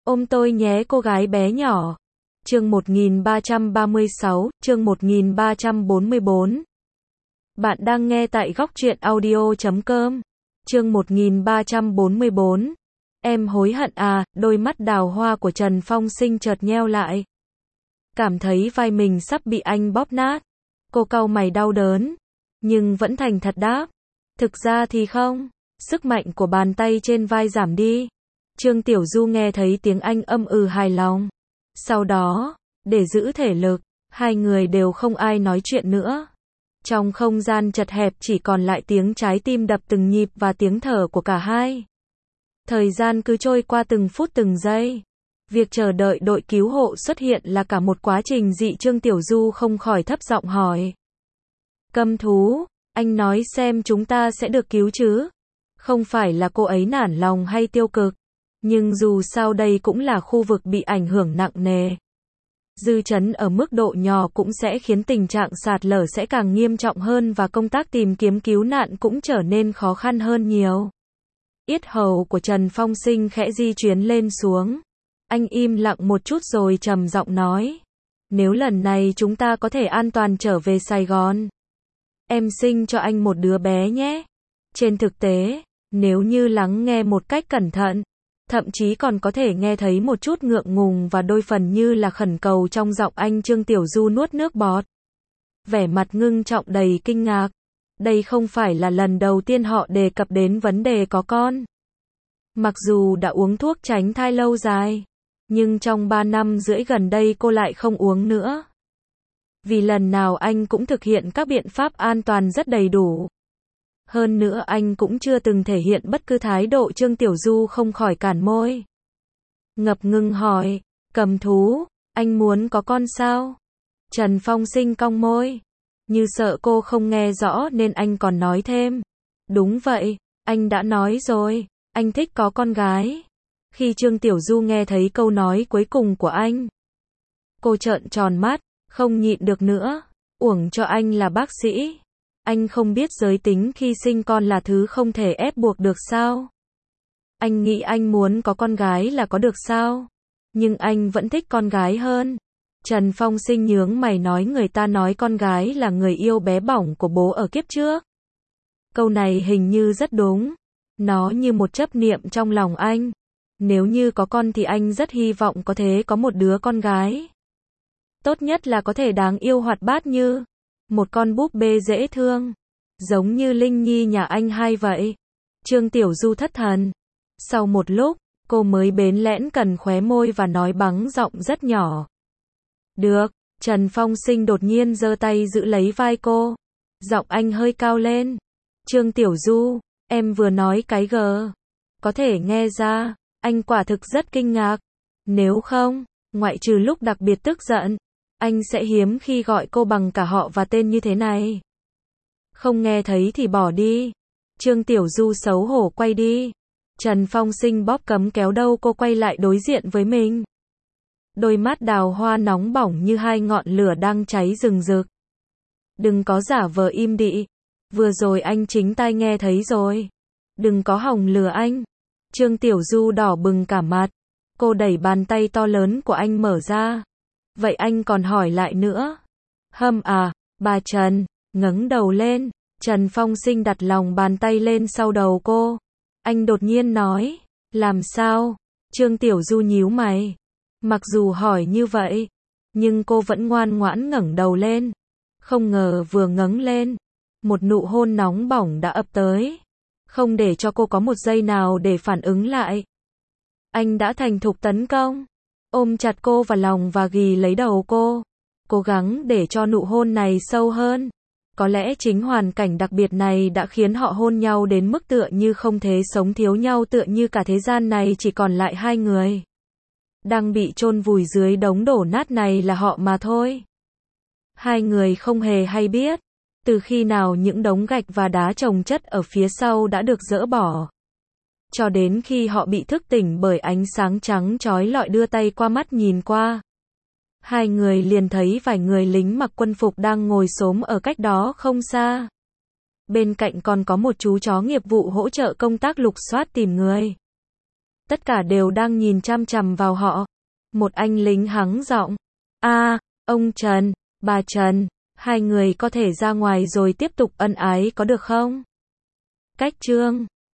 Ôm tôi nhé cô gái bé nhỏ. Chương 1336, chương 1344. Bạn đang nghe tại góc truyện audio.com. Chương 1344. Em hối hận à, đôi mắt đào hoa của Trần Phong Sinh chợt nheo lại. Cảm thấy vai mình sắp bị anh bóp nát. Cô cau mày đau đớn, nhưng vẫn thành thật đáp. Thực ra thì không, sức mạnh của bàn tay trên vai giảm đi. Trương Tiểu Du nghe thấy tiếng anh âm hài lòng. Sau đó, để giữ thể lực, hai người đều không ai nói chuyện nữa. Trong không gian chật hẹp chỉ còn lại tiếng trái tim đập từng nhịp và tiếng thở của cả hai. Thời gian cứ trôi qua từng phút từng giây. Việc chờ đợi đội cứu hộ xuất hiện là cả một quá trình dị. Trương Tiểu Du không khỏi thấp giọng hỏi. Câm thú, anh nói xem chúng ta sẽ được cứu chứ? Không phải là cô ấy nản lòng hay tiêu cực, nhưng dù sao đây cũng là khu vực bị ảnh hưởng nặng nề. Dư chấn ở mức độ nhỏ cũng sẽ khiến tình trạng sạt lở sẽ càng nghiêm trọng hơn và công tác tìm kiếm cứu nạn cũng trở nên khó khăn hơn nhiều. Yết hầu của Trần Phong Sinh khẽ di chuyển lên xuống. Anh im lặng một chút rồi trầm giọng nói. Nếu lần này chúng ta có thể an toàn trở về Sài Gòn, em sinh cho anh một đứa bé nhé. Trên thực tế, nếu như lắng nghe một cách cẩn thận, thậm chí còn có thể nghe thấy một chút ngượng ngùng và đôi phần như là khẩn cầu trong giọng anh. Trương Tiểu Du nuốt nước bọt, vẻ mặt ngưng trọng đầy kinh ngạc. Đây không phải là lần đầu tiên họ đề cập đến vấn đề có con. Mặc dù đã uống thuốc tránh thai lâu dài, nhưng trong 3 năm rưỡi gần đây cô lại không uống nữa. Vì lần nào anh cũng thực hiện các biện pháp an toàn rất đầy đủ. Hơn nữa anh cũng chưa từng thể hiện bất cứ thái độ. Trương Tiểu Du không khỏi cản môi, ngập ngừng hỏi, cầm thú, anh muốn có con sao? Trần Phong Sinh cong môi, như sợ cô không nghe rõ nên anh còn nói thêm. Đúng vậy, anh đã nói rồi, anh thích có con gái. Khi Trương Tiểu Du nghe thấy câu nói cuối cùng của anh, cô trợn tròn mắt, không nhịn được nữa. Uổng cho anh là bác sĩ. Anh không biết giới tính khi sinh con là thứ không thể ép buộc được sao? Anh nghĩ anh muốn có con gái là có được sao? Nhưng anh vẫn thích con gái hơn. Trần Phong Sinh nhướng mày nói, người ta nói con gái là người yêu bé bỏng của bố ở kiếp trước. Câu này hình như rất đúng. Nó như một chấp niệm trong lòng anh. Nếu như có con thì anh rất hy vọng có thể có một đứa con gái. Tốt nhất là có thể đáng yêu hoạt bát như một con búp bê dễ thương, giống như Linh Nhi nhà anh hai vậy. Trương Tiểu Du thất thần. Sau một lúc, cô mới bến lẽn cần khóe môi và nói bằng giọng rất nhỏ. Được. Trần Phong Sinh đột nhiên giơ tay giữ lấy vai cô. Giọng anh hơi cao lên. Trương Tiểu Du, em vừa nói cái g. Có thể nghe ra, anh quả thực rất kinh ngạc. Nếu không, ngoại trừ lúc đặc biệt tức giận, anh sẽ hiếm khi gọi cô bằng cả họ và tên như thế này. Không nghe thấy thì bỏ đi. Trương Tiểu Du xấu hổ quay đi. Trần Phong Sinh bóp cấm kéo đâu cô quay lại đối diện với mình. Đôi mắt đào hoa nóng bỏng như hai ngọn lửa đang cháy rừng rực. Đừng có giả vờ im đị. Vừa rồi anh chính tai nghe thấy rồi. Đừng có hòng lừa anh. Trương Tiểu Du đỏ bừng cả mặt. Cô đẩy bàn tay to lớn của anh mở ra. Vậy anh còn hỏi lại nữa? À, bà Trần, ngẩng đầu lên. Trần Phong Sinh đặt lòng bàn tay lên sau đầu cô. Anh đột nhiên nói, làm sao? Trương Tiểu Du nhíu mày. Mặc dù hỏi như vậy, nhưng cô vẫn ngoan ngoãn ngẩng đầu lên. Không ngờ vừa ngẩng lên, một nụ hôn nóng bỏng đã ập tới. Không để cho cô có một giây nào để phản ứng lại. Anh đã thành thục tấn công, ôm chặt cô vào lòng và ghì lấy đầu cô, cố gắng để cho nụ hôn này sâu hơn. Có lẽ chính hoàn cảnh đặc biệt này đã khiến họ hôn nhau đến mức tựa như không thể sống thiếu nhau, tựa như cả thế gian này chỉ còn lại hai người. Đang bị chôn vùi dưới đống đổ nát này là họ mà thôi. Hai người không hề hay biết, từ khi nào những đống gạch và đá chồng chất ở phía sau đã được dỡ bỏ. Cho đến khi họ bị thức tỉnh bởi ánh sáng trắng chói lọi đưa tay qua mắt nhìn qua. Hai người liền thấy vài người lính mặc quân phục đang ngồi xổm ở cách đó không xa. Bên cạnh còn có một chú chó nghiệp vụ hỗ trợ công tác lục soát tìm người. Tất cả đều đang nhìn chằm chằm vào họ. Một anh lính hắng giọng. Ông Trần, bà Trần, hai người có thể ra ngoài rồi tiếp tục ân ái có được không? Cách chương